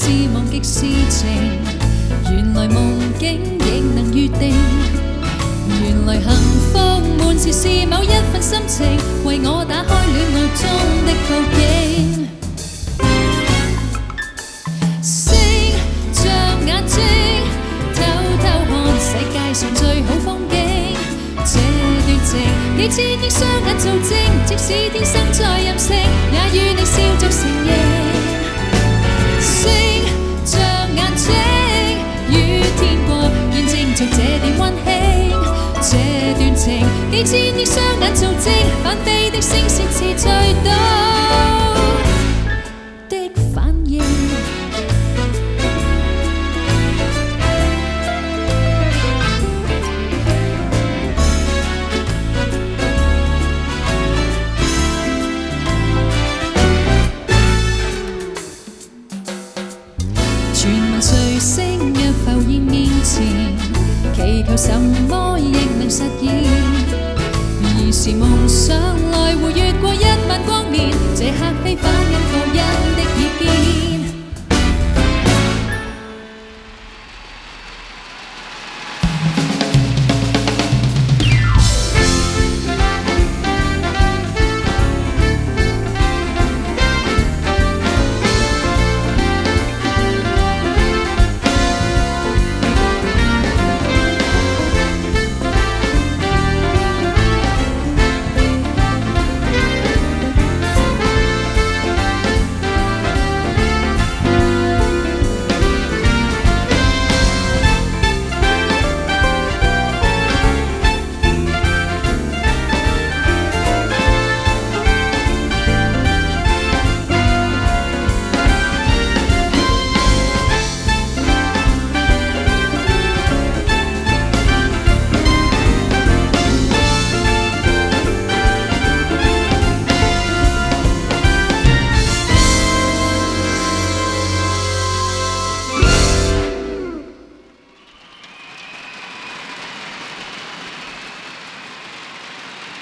是忘極事情，原來夢境亦能預定。原來幸福滿詞是某一份心情，為我打開戀愛中的佈景。星像眼睛，偷偷看世界上最好風景。這段情幾千億雙眼做證，即使天生在。